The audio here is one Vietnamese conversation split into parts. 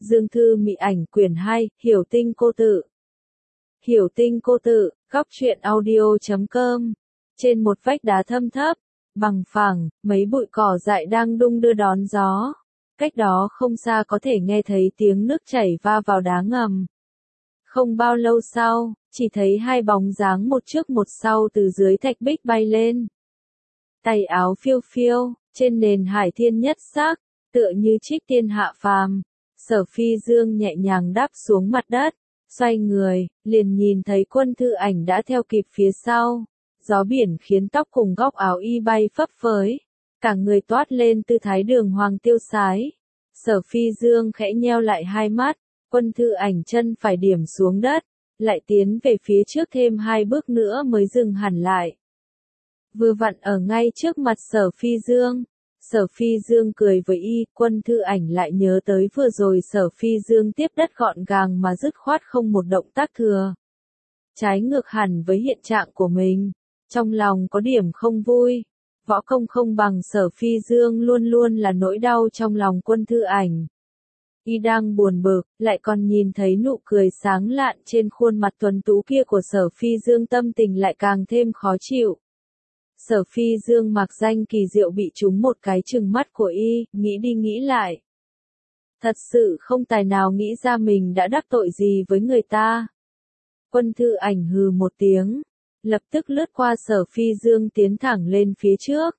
Dương Thư Mị Ảnh quyển 2, Hiểu Tinh Cô Tự. Hiểu Tinh Cô Tự, góc truyện audio.com. Trên một vách đá thâm thấp, bằng phẳng, mấy bụi cỏ dại đang đung đưa đón gió. Cách đó không xa có thể nghe thấy tiếng nước chảy va vào đá ngầm. Không bao lâu sau, chỉ thấy hai bóng dáng một trước một sau từ dưới thạch bích bay lên. Tay áo phiêu phiêu, trên nền hải thiên nhất sắc, tựa như trích tiên hạ phàm. Sở Phi Dương nhẹ nhàng đáp xuống mặt đất, xoay người, liền nhìn thấy Quân Thư Ảnh đã theo kịp phía sau. Gió biển khiến tóc cùng góc áo y bay phấp phới, cả người toát lên tư thái đường hoàng tiêu sái. Sở Phi Dương khẽ nheo lại hai mắt, Quân Thư Ảnh chân phải điểm xuống đất, lại tiến về phía trước thêm hai bước nữa mới dừng hẳn lại. Vừa vặn ở ngay trước mặt Sở Phi Dương. Sở Phi Dương cười với y, Quân Thư Ảnh lại nhớ tới vừa rồi Sở Phi Dương tiếp đất gọn gàng mà dứt khoát không một động tác thừa. Trái ngược hẳn với hiện trạng của mình, trong lòng có điểm không vui. Võ công không bằng Sở Phi Dương luôn luôn là nỗi đau trong lòng Quân Thư Ảnh. Y đang buồn bực, lại còn nhìn thấy nụ cười sáng lạn trên khuôn mặt tuấn tú kia của Sở Phi Dương, tâm tình lại càng thêm khó chịu. Sở Phi Dương mặc danh kỳ diệu bị trúng một cái chừng mắt của y, nghĩ đi nghĩ lại. Thật sự không tài nào nghĩ ra mình đã đắc tội gì với người ta. Quân Thư Ảnh hừ một tiếng, lập tức lướt qua Sở Phi Dương tiến thẳng lên phía trước.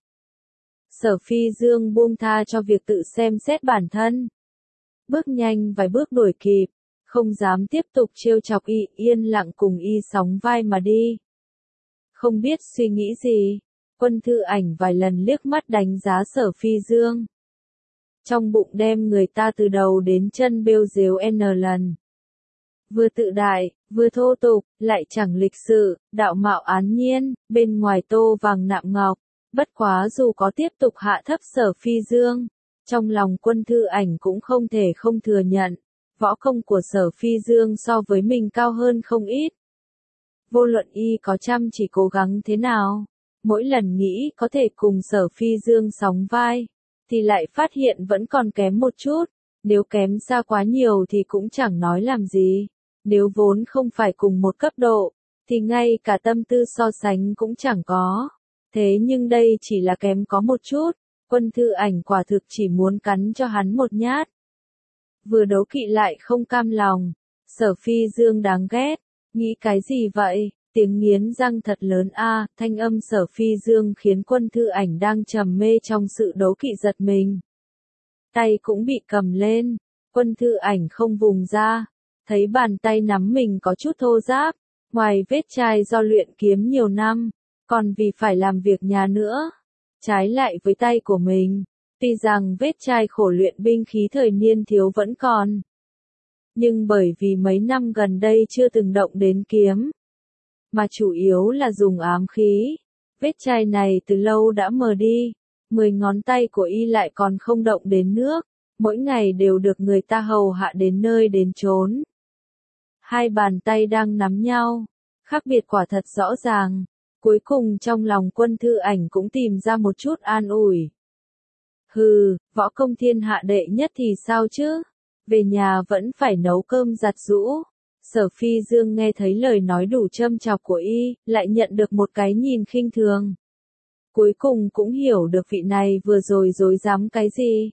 Sở Phi Dương buông tha cho việc tự xem xét bản thân. Bước nhanh vài bước đuổi kịp, không dám tiếp tục trêu chọc y, yên lặng cùng y sóng vai mà đi. Không biết suy nghĩ gì, Quân Thư Ảnh vài lần liếc mắt đánh giá Sở Phi Dương. Trong bụng đem người ta từ đầu đến chân bêu dếu n lần. Vừa tự đại, vừa thô tục, lại chẳng lịch sự, đạo mạo án nhiên, bên ngoài tô vàng nạm ngọc. Bất quá dù có tiếp tục hạ thấp Sở Phi Dương, trong lòng Quân Thư Ảnh cũng không thể không thừa nhận, võ công của Sở Phi Dương so với mình cao hơn không ít. Vô luận y có chăm chỉ cố gắng thế nào, mỗi lần nghĩ có thể cùng Sở Phi Dương sóng vai, thì lại phát hiện vẫn còn kém một chút. Nếu kém xa quá nhiều thì cũng chẳng nói làm gì. Nếu vốn không phải cùng một cấp độ, thì ngay cả tâm tư so sánh cũng chẳng có. Thế nhưng đây chỉ là kém có một chút, Quân Thư Ảnh quả thực chỉ muốn cắn cho hắn một nhát. Vừa đấu kỵ lại không cam lòng, Sở Phi Dương đáng ghét, nghĩ cái gì vậy? Tiếng nghiến răng thật lớn a, thanh âm Sở Phi Dương khiến Quân Thư Ảnh đang trầm mê trong sự đấu kỵ giật mình. Tay cũng bị cầm lên, Quân Thư Ảnh không vùng ra, thấy bàn tay nắm mình có chút thô ráp, ngoài vết chai do luyện kiếm nhiều năm, còn vì phải làm việc nhà nữa. Trái lại với tay của mình, tuy rằng vết chai khổ luyện binh khí thời niên thiếu vẫn còn, nhưng bởi vì mấy năm gần đây chưa từng động đến kiếm, mà chủ yếu là dùng ám khí, vết chai này từ lâu đã mờ đi. 10 ngón tay của y lại còn không động đến nước, mỗi ngày đều được người ta hầu hạ đến nơi đến chốn. Hai bàn tay đang nắm nhau, khác biệt quả thật rõ ràng. Cuối cùng trong lòng Quân Thư Ảnh cũng tìm ra một chút an ủi. Hừ, võ công thiên hạ đệ nhất thì sao chứ? Về nhà vẫn phải nấu cơm giặt giũ. Sở Phi Dương nghe thấy lời nói đủ châm chọc của y, lại nhận được một cái nhìn khinh thường. Cuối cùng cũng hiểu được vị này vừa rồi dối dám cái gì.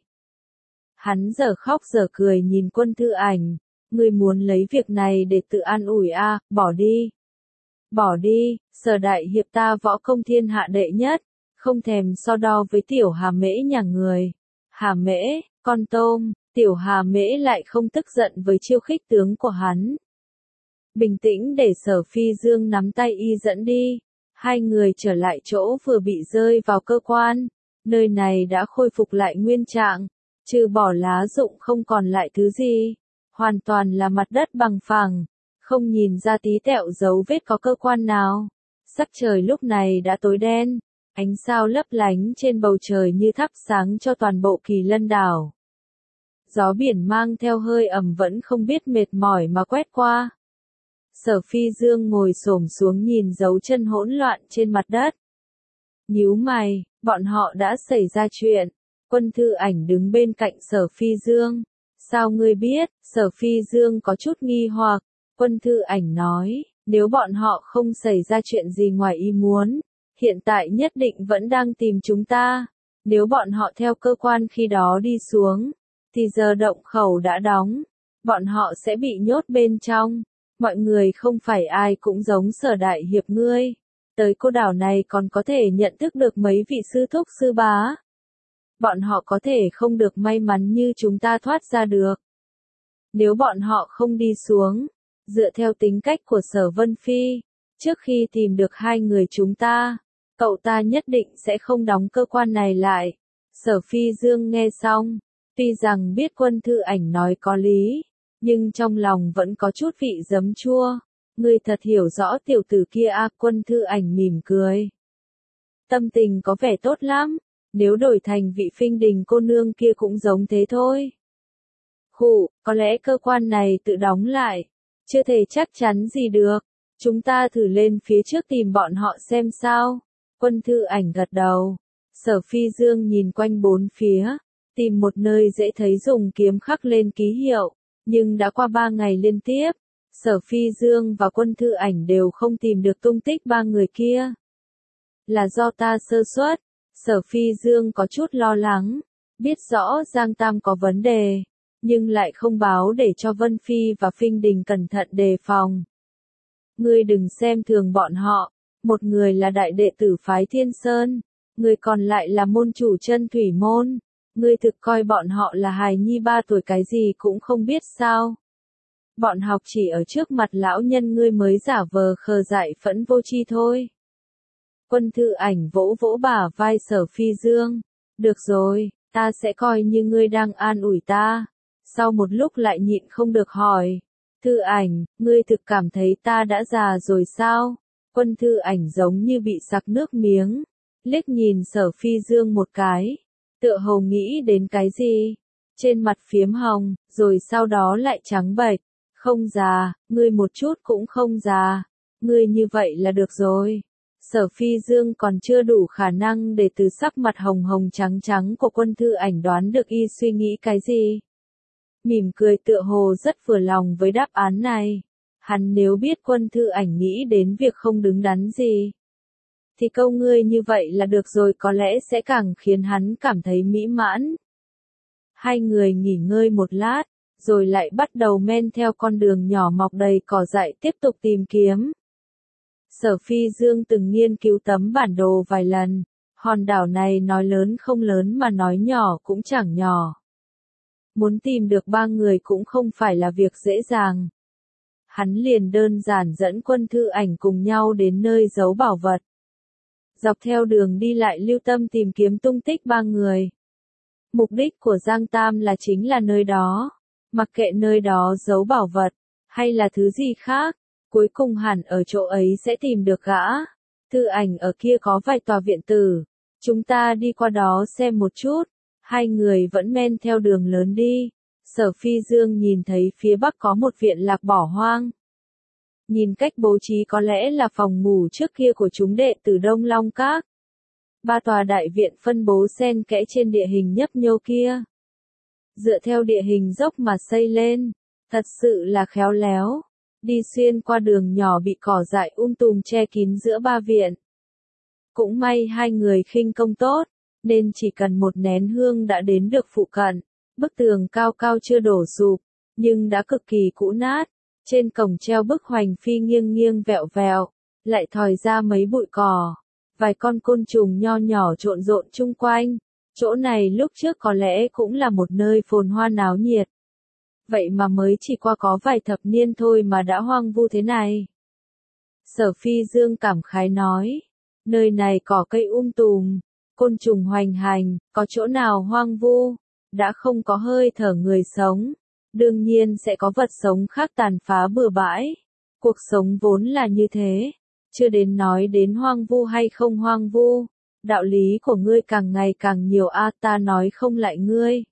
Hắn giờ khóc giờ cười nhìn Quân Thư Ảnh, ngươi muốn lấy việc này để tự an ủi a, bỏ đi. Bỏ đi, Sở đại hiệp ta võ công thiên hạ đệ nhất, không thèm so đo với tiểu Hà Mễ nhà người. Hà Mễ, con tôm, tiểu Hà Mễ lại không tức giận với chiêu khích tướng của hắn. Bình tĩnh để Sở Phi Dương nắm tay y dẫn đi. Hai người trở lại chỗ vừa bị rơi vào cơ quan, nơi này đã khôi phục lại nguyên trạng, trừ bỏ lá rụng không còn lại thứ gì, hoàn toàn là mặt đất bằng phẳng, không nhìn ra tí tẹo dấu vết có cơ quan nào. Sắc trời lúc này đã tối đen, ánh sao lấp lánh trên bầu trời như thắp sáng cho toàn bộ Kỳ Lân đảo. Gió biển mang theo hơi ẩm vẫn không biết mệt mỏi mà quét qua. Sở Phi Dương ngồi xổm xuống nhìn dấu chân hỗn loạn trên mặt đất. Nhíu mày, bọn họ đã xảy ra chuyện. Quân Thư Ảnh đứng bên cạnh Sở Phi Dương. Sao ngươi biết? Sở Phi Dương có chút nghi hoặc. Quân Thư Ảnh nói, nếu bọn họ không xảy ra chuyện gì ngoài ý muốn, hiện tại nhất định vẫn đang tìm chúng ta. Nếu bọn họ theo cơ quan khi đó đi xuống, thì giờ động khẩu đã đóng, bọn họ sẽ bị nhốt bên trong. Mọi người không phải ai cũng giống Sở đại hiệp ngươi. Tới cô đảo này còn có thể nhận thức được mấy vị sư thúc sư bá. Bọn họ có thể không được may mắn như chúng ta thoát ra được. Nếu bọn họ không đi xuống, dựa theo tính cách của Sở Vân Phi, trước khi tìm được hai người chúng ta, cậu ta nhất định sẽ không đóng cơ quan này lại. Sở Phi Dương nghe xong, tuy rằng biết Quân Thư Ảnh nói có lý, nhưng trong lòng vẫn có chút vị giấm chua. Ngươi thật hiểu rõ tiểu tử kia a. Quân Thư Ảnh mỉm cười. Tâm tình có vẻ tốt lắm, nếu đổi thành vị Phinh Đình cô nương kia cũng giống thế thôi. Khụ, có lẽ cơ quan này tự đóng lại, chưa thể chắc chắn gì được. Chúng ta thử lên phía trước tìm bọn họ xem sao. Quân Thư Ảnh gật đầu. Sở Phi Dương nhìn quanh bốn phía, tìm một nơi dễ thấy dùng kiếm khắc lên ký hiệu, nhưng đã qua 3 ngày liên tiếp, Sở Phi Dương và Quân Thư Ảnh đều không tìm được tung tích ba người kia. Là do ta sơ suất. Sở Phi Dương có chút lo lắng, biết rõ Giang Tam có vấn đề, nhưng lại không báo để cho Vân Phi và Phinh Đình cẩn thận đề phòng. Ngươi đừng xem thường bọn họ, một người là đại đệ tử phái Thiên Sơn, người còn lại là môn chủ Chân Thủy Môn. Ngươi thực coi bọn họ là hài nhi 3 tuổi cái gì cũng không biết sao. Bọn học chỉ ở trước mặt lão nhân ngươi mới giả vờ khờ dại phẫn vô tri thôi. Quân Thư Ảnh vỗ vỗ bả vai Sở Phi Dương. Được rồi, ta sẽ coi như ngươi đang an ủi ta. Sau một lúc lại nhịn không được hỏi. Thư Ảnh, ngươi thực cảm thấy ta đã già rồi sao? Quân Thư Ảnh giống như bị sặc nước miếng. Liếc nhìn Sở Phi Dương một cái. Tựa hồ nghĩ đến cái gì? Trên mặt phiếm hồng, rồi sau đó lại trắng bệch. Không già, ngươi một chút cũng không già. Ngươi như vậy là được rồi. Sở Phi Dương còn chưa đủ khả năng để từ sắc mặt hồng hồng trắng trắng của Quân Thư Ảnh đoán được y suy nghĩ cái gì. Mỉm cười tựa hồ rất vừa lòng với đáp án này. Hắn nếu biết Quân Thư Ảnh nghĩ đến việc không đứng đắn gì, thì câu ngươi như vậy là được rồi có lẽ sẽ càng khiến hắn cảm thấy mỹ mãn. Hai người nghỉ ngơi một lát, rồi lại bắt đầu men theo con đường nhỏ mọc đầy cỏ dại tiếp tục tìm kiếm. Sở Phi Dương từng nghiên cứu tấm bản đồ vài lần, hòn đảo này nói lớn không lớn mà nói nhỏ cũng chẳng nhỏ. Muốn tìm được ba người cũng không phải là việc dễ dàng. Hắn liền đơn giản dẫn Quân Thư Ảnh cùng nhau đến nơi giấu bảo vật. Dọc theo đường đi lại lưu tâm tìm kiếm tung tích ba người. Mục đích của Giang Tam là chính là nơi đó. Mặc kệ nơi đó giấu bảo vật, hay là thứ gì khác, cuối cùng hẳn ở chỗ ấy sẽ tìm được gã. Thư Ảnh ở kia có vài tòa viện tử. Chúng ta đi qua đó xem một chút. Hai người vẫn men theo đường lớn đi. Sở Phi Dương nhìn thấy phía bắc có một viện lạc bỏ hoang. Nhìn cách bố trí có lẽ là phòng ngủ trước kia của chúng đệ tử Đông Long Các. 3 tòa đại viện phân bố xen kẽ trên địa hình nhấp nhô kia. Dựa theo địa hình dốc mà xây lên, thật sự là khéo léo. Đi xuyên qua đường nhỏ bị cỏ dại tùm che kín giữa 3 viện. Cũng may hai người khinh công tốt, nên chỉ cần một nén hương đã đến được phụ cận. Bức tường cao cao chưa đổ sụp, nhưng đã cực kỳ cũ nát. Trên cổng treo bức hoành phi nghiêng nghiêng vẹo vẹo, lại thòi ra mấy bụi cỏ. Vài con côn trùng nho nhỏ trộn rộn chung quanh. Chỗ này lúc trước có lẽ cũng là một nơi phồn hoa náo nhiệt. Vậy mà mới chỉ qua có vài thập niên thôi mà đã hoang vu thế này. Sở Phi Dương cảm khái nói. Nơi này cỏ cây tùm, côn trùng hoành hành, có chỗ nào hoang vu, đã không có hơi thở người sống. Đương nhiên sẽ có vật sống khác tàn phá bừa bãi. Cuộc sống vốn là như thế. Chưa đến nói đến hoang vu hay không hoang vu. Đạo lý của ngươi càng ngày càng nhiều ta nói không lại ngươi.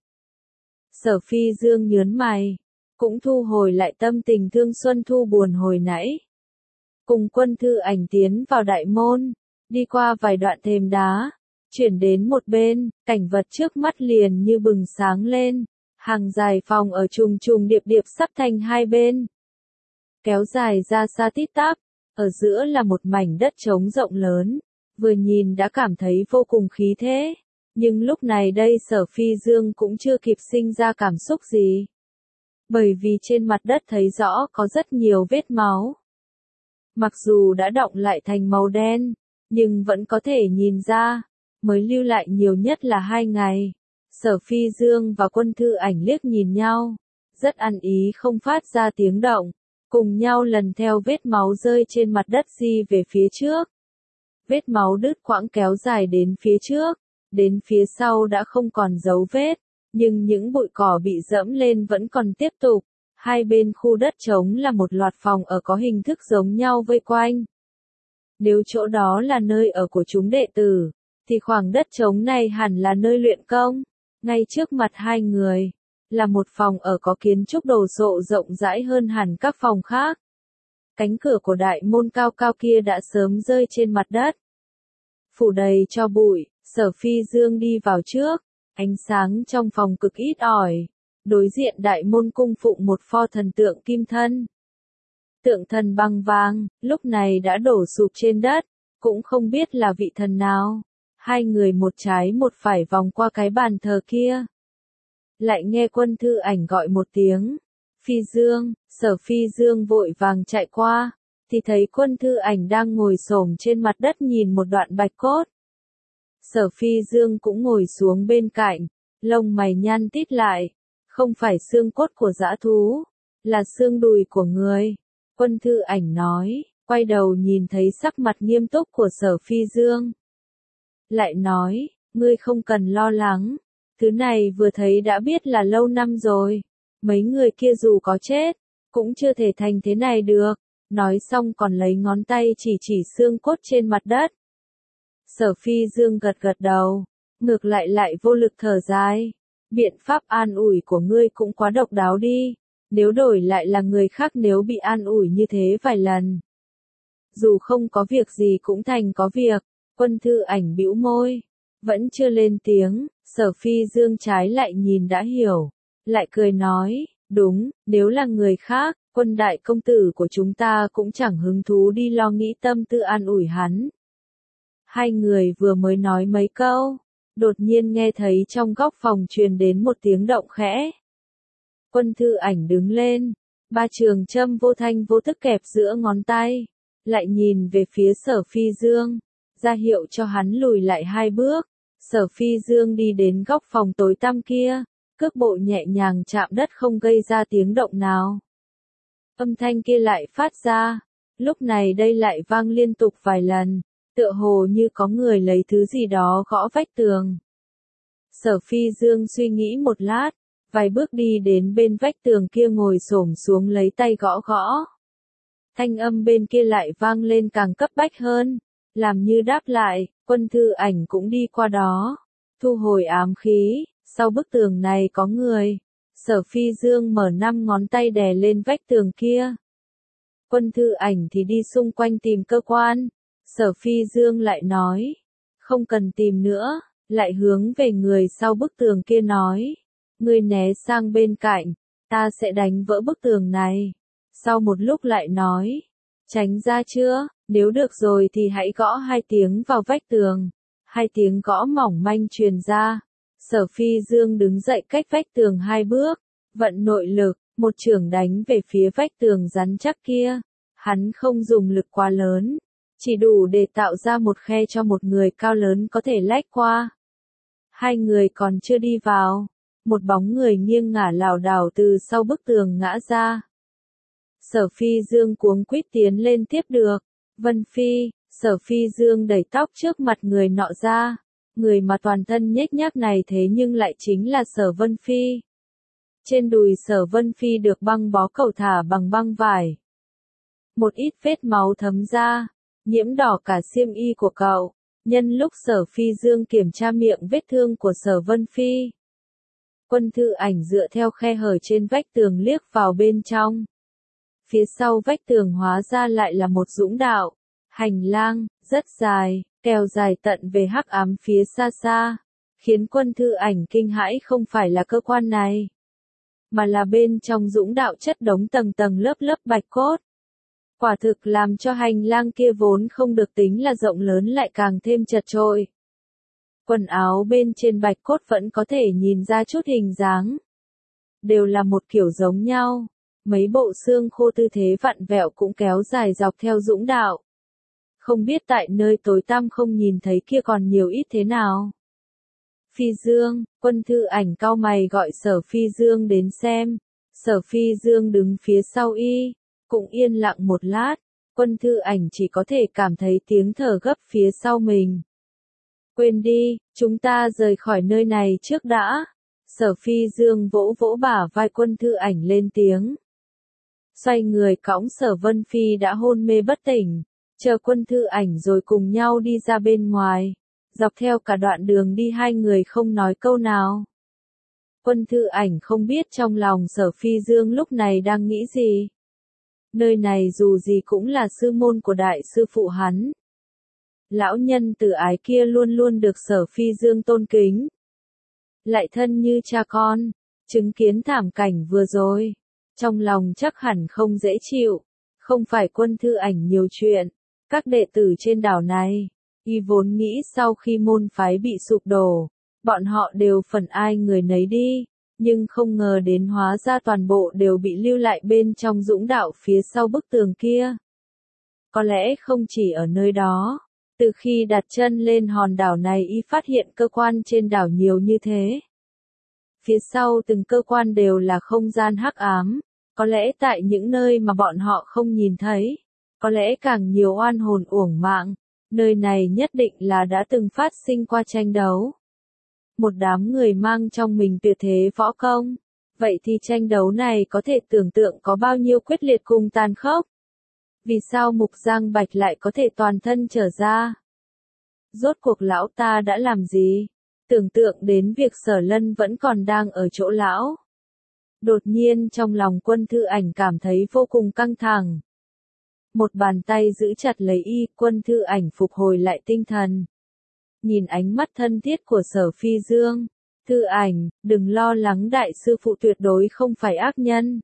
Sở Phi Dương nhớn mày. Cũng thu hồi lại tâm tình thương xuân thu buồn hồi nãy. Cùng Quân Thư Ảnh tiến vào đại môn. Đi qua vài đoạn thềm đá. Chuyển đến một bên, cảnh vật trước mắt liền như bừng sáng lên. Hàng dài phòng ở trùng trùng điệp điệp sắp thành hai bên. Kéo dài ra xa tít tắp, ở giữa là một mảnh đất trống rộng lớn, vừa nhìn đã cảm thấy vô cùng khí thế. Nhưng lúc này đây Sở Phi Dương cũng chưa kịp sinh ra cảm xúc gì. Bởi vì trên mặt đất thấy rõ có rất nhiều vết máu. Mặc dù đã đọng lại thành màu đen, nhưng vẫn có thể nhìn ra, mới lưu lại nhiều nhất là 2 ngày. Sở Phi Dương và Quân Thư Ảnh liếc nhìn nhau, rất ăn ý không phát ra tiếng động, cùng nhau lần theo vết máu rơi trên mặt đất di về phía trước. Vết máu đứt quãng kéo dài đến phía trước, đến phía sau đã không còn dấu vết, nhưng những bụi cỏ bị dẫm lên vẫn còn tiếp tục. Hai bên khu đất trống là một loạt phòng ở có hình thức giống nhau vây quanh. Nếu chỗ đó là nơi ở của chúng đệ tử, thì khoảng đất trống này hẳn là nơi luyện công. Ngay trước mặt hai người, là một phòng ở có kiến trúc đồ sộ rộng rãi hơn hẳn các phòng khác. Cánh cửa của đại môn cao cao kia đã sớm rơi trên mặt đất. Phủ đầy cho bụi, Sở Phi Dương đi vào trước, ánh sáng trong phòng cực ít ỏi. Đối diện đại môn cung phụng một pho thần tượng kim thân. Tượng thần bằng vàng, lúc này đã đổ sụp trên đất, cũng không biết là vị thần nào. Hai người một trái một phải vòng qua cái bàn thờ kia. Lại nghe Quân Thư Ảnh gọi một tiếng. Phi Dương, Sở Phi Dương vội vàng chạy qua, thì thấy Quân Thư Ảnh đang ngồi xổm trên mặt đất nhìn một đoạn bạch cốt. Sở Phi Dương cũng ngồi xuống bên cạnh, lông mày nhăn tít lại. Không phải xương cốt của dã thú, là xương đùi của người. Quân Thư Ảnh nói, quay đầu nhìn thấy sắc mặt nghiêm túc của Sở Phi Dương. Lại nói, ngươi không cần lo lắng, thứ này vừa thấy đã biết là lâu năm rồi. Mấy người kia dù có chết, cũng chưa thể thành thế này được. Nói xong còn lấy ngón tay chỉ xương cốt trên mặt đất. Sở Phi Dương gật gật đầu, ngược lại vô lực thở dài. Biện pháp an ủi của ngươi cũng quá độc đáo đi, nếu đổi lại là người khác nếu bị an ủi như thế vài lần. Dù không có việc gì cũng thành có việc, Quân Thư Ảnh bĩu môi, vẫn chưa lên tiếng, Sở Phi Dương trái lại nhìn đã hiểu, lại cười nói, đúng, nếu là người khác, Quân đại công tử của chúng ta cũng chẳng hứng thú đi lo nghĩ tâm tư an ủi hắn. Hai người vừa mới nói mấy câu. Đột nhiên nghe thấy trong góc phòng truyền đến một tiếng động khẽ. Quân Thư Ảnh đứng lên, ba trường châm vô thanh vô thức kẹp giữa ngón tay, lại nhìn về phía Sở Phi Dương, ra hiệu cho hắn lùi lại 2 bước. Sở Phi Dương đi đến góc phòng tối tăm kia, cước bộ nhẹ nhàng chạm đất không gây ra tiếng động nào. Âm thanh kia lại phát ra, lúc này đây lại vang liên tục vài lần. Tựa hồ như có người lấy thứ gì đó gõ vách tường. Sở Phi Dương suy nghĩ một lát, vài bước đi đến bên vách tường kia ngồi xổm xuống lấy tay gõ gõ. Thanh âm bên kia lại vang lên càng cấp bách hơn, làm như đáp lại, Quân Thư Ảnh cũng đi qua đó, thu hồi ám khí, sau bức tường này có người. Sở Phi Dương mở 5 ngón tay đè lên vách tường kia. Quân Thư Ảnh thì đi xung quanh tìm cơ quan. Sở Phi Dương lại nói, không cần tìm nữa, lại hướng về người sau bức tường kia nói, ngươi né sang bên cạnh, ta sẽ đánh vỡ bức tường này. Sau một lúc lại nói, tránh ra chưa, nếu được rồi thì hãy gõ 2 tiếng vào vách tường. 2 tiếng gõ mỏng manh truyền ra. Sở Phi Dương đứng dậy cách vách tường 2 bước, vận nội lực, một chưởng đánh về phía vách tường rắn chắc kia. Hắn không dùng lực quá lớn, chỉ đủ để tạo ra một khe cho một người cao lớn có thể lách qua. Hai người còn chưa đi vào, một bóng người nghiêng ngả lảo đảo từ sau bức tường ngã ra. Sở Phi Dương cuống quýt tiến lên tiếp được. Vân Phi, Sở Phi Dương đẩy tóc trước mặt người nọ ra. Người mà toàn thân nhếch nhác này thế nhưng lại chính là Sở Vân Phi. Trên đùi Sở Vân Phi được băng bó cầu thả bằng băng vải. Một ít vết máu thấm ra, nhiễm đỏ cả xiêm y của cậu. Nhân lúc Sở Phi Dương kiểm tra miệng vết thương của Sở Vân Phi, Quân Thư Ảnh dựa theo khe hở trên vách tường liếc vào bên trong. Phía sau vách tường hóa ra lại là một dũng đạo, hành lang, rất dài, kéo dài tận về hắc ám phía xa xa, khiến Quân Thư Ảnh kinh hãi không phải là cơ quan này. mà là bên trong dũng đạo chất đống tầng tầng lớp lớp bạch cốt. Quả thực làm cho hành lang kia vốn không được tính là rộng lớn lại càng thêm chật chội. Quần áo bên trên bạch cốt vẫn có thể nhìn ra chút hình dáng. Đều là một kiểu giống nhau. Mấy bộ xương khô tư thế vặn vẹo cũng kéo dài dọc theo dũng đạo. Không biết tại nơi tối tăm không nhìn thấy kia còn nhiều ít thế nào. Phi Dương, Quân Thư Ảnh cau mày gọi Sở Phi Dương đến xem. Sở Phi Dương đứng phía sau y, cũng yên lặng một lát. Quân Thư Ảnh chỉ có thể cảm thấy tiếng thở gấp phía sau mình. Quên đi, chúng ta rời khỏi nơi này trước đã. Sở Phi Dương vỗ vỗ bả vai Quân Thư Ảnh lên tiếng. Xoay người cõng Sở Vân Phi đã hôn mê bất tỉnh, chờ Quân Thư Ảnh rồi cùng nhau đi ra bên ngoài. Dọc theo cả đoạn đường đi hai người không nói câu nào. Quân Thư Ảnh không biết trong lòng Sở Phi Dương lúc này đang nghĩ gì. Nơi này dù gì cũng là sư môn của đại sư phụ hắn. Lão nhân từ ái kia luôn luôn được Sở Phi Dương tôn kính. Lại thân như cha con, chứng kiến thảm cảnh vừa rồi. Trong lòng chắc hẳn không dễ chịu, không phải Quân Thư Ảnh nhiều chuyện. Các đệ tử trên đảo này, y vốn nghĩ sau khi môn phái bị sụp đổ, bọn họ đều phần ai người nấy đi, nhưng không ngờ đến hóa ra toàn bộ đều bị lưu lại bên trong dũng đạo phía sau bức tường kia. Có lẽ không chỉ ở nơi đó, từ khi đặt chân lên hòn đảo này y phát hiện cơ quan trên đảo nhiều như thế. Phía sau từng cơ quan đều là không gian hắc ám, có lẽ tại những nơi mà bọn họ không nhìn thấy, có lẽ càng nhiều oan hồn uổng mạng, nơi này nhất định là đã từng phát sinh qua tranh đấu. Một đám người mang trong mình tuyệt thế võ công, vậy thì tranh đấu này có thể tưởng tượng có bao nhiêu quyết liệt cùng tàn khốc. Vì sao Mục Giang Bạch lại có thể toàn thân trở ra? Rốt cuộc lão ta đã làm gì? Tưởng tượng đến việc Sở Lân vẫn còn đang ở chỗ lão. Đột nhiên trong lòng Quân Thư Ảnh cảm thấy vô cùng căng thẳng. Một bàn tay giữ chặt lấy y, Quân Thư Ảnh phục hồi lại tinh thần. Nhìn ánh mắt thân thiết của Sở Phi Dương. Thư Ảnh, đừng lo lắng đại sư phụ tuyệt đối không phải ác nhân.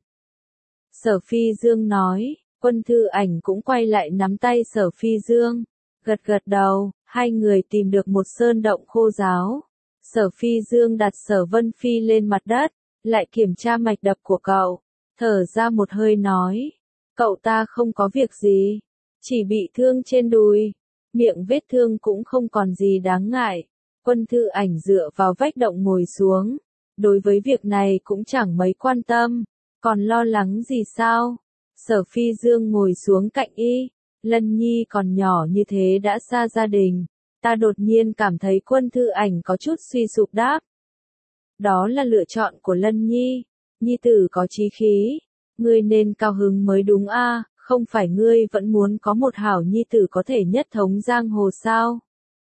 Sở Phi Dương nói, Quân Thư Ảnh cũng quay lại nắm tay Sở Phi Dương. Gật gật đầu, hai người tìm được một sơn động khô ráo. Sở Phi Dương đặt Sở Vân Phi lên mặt đất, lại kiểm tra mạch đập của cậu, thở ra một hơi nói. Cậu ta không có việc gì, chỉ bị thương trên đùi, miệng vết thương cũng không còn gì đáng ngại. Quân Thư Ảnh dựa vào vách động ngồi xuống, đối với việc này cũng chẳng mấy quan tâm, còn lo lắng gì sao? Sở Phi Dương ngồi xuống cạnh y, Lân Nhi còn nhỏ như thế đã xa gia đình, ta đột nhiên cảm thấy Quân Thư Ảnh có chút suy sụp đáp. Đó là lựa chọn của Lân Nhi, Nhi tử có chí khí, ngươi nên cao hứng mới đúng a, không phải ngươi vẫn muốn có một hảo nhi tử có thể nhất thống giang hồ sao?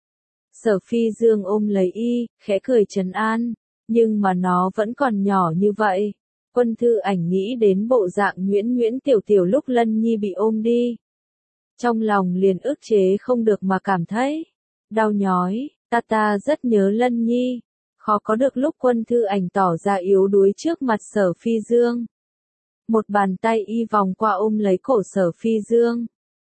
Sở Phi Dương ôm lấy y, khẽ cười trấn an, nhưng mà nó vẫn còn nhỏ như vậy. Quân Thư Ảnh nghĩ đến bộ dạng nhuyễn nhuyễn tiểu tiểu lúc Lân Nhi bị ôm đi. Trong lòng liền ức chế không được mà cảm thấy đau nhói, ta rất nhớ Lân Nhi. Khó có được lúc Quân Thư Ảnh tỏ ra yếu đuối trước mặt Sở Phi Dương. Một bàn tay y vòng qua ôm lấy cổ Sở Phi Dương.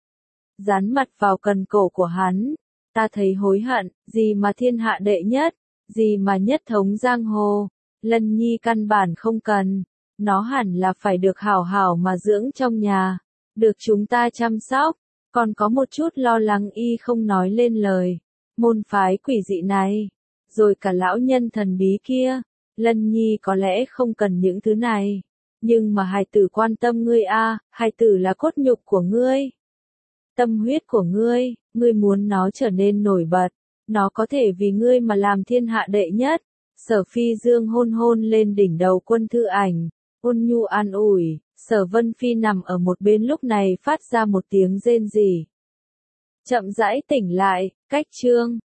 Dán mặt vào cần cổ của hắn. Ta thấy hối hận, gì mà thiên hạ đệ nhất, gì mà nhất thống giang hồ. Lân Nhi căn bản không cần. Nó hẳn là phải được hảo hảo mà dưỡng trong nhà. Được chúng ta chăm sóc. Còn có một chút lo lắng y không nói lên lời. Môn phái quỷ dị này. Rồi cả lão nhân thần bí kia. Lân Nhi có lẽ không cần những thứ này. Nhưng mà hài tử quan tâm ngươi a, hài tử là cốt nhục của ngươi. Tâm huyết của ngươi, ngươi muốn nó trở nên nổi bật. Nó có thể vì ngươi mà làm thiên hạ đệ nhất. Sở Phi Dương hôn hôn lên đỉnh đầu Quân Thư Ảnh. Ôn nhu an ủi, Sở Vân Phi nằm ở một bên lúc này phát ra một tiếng rên rỉ. Chậm rãi tỉnh lại, cách chương.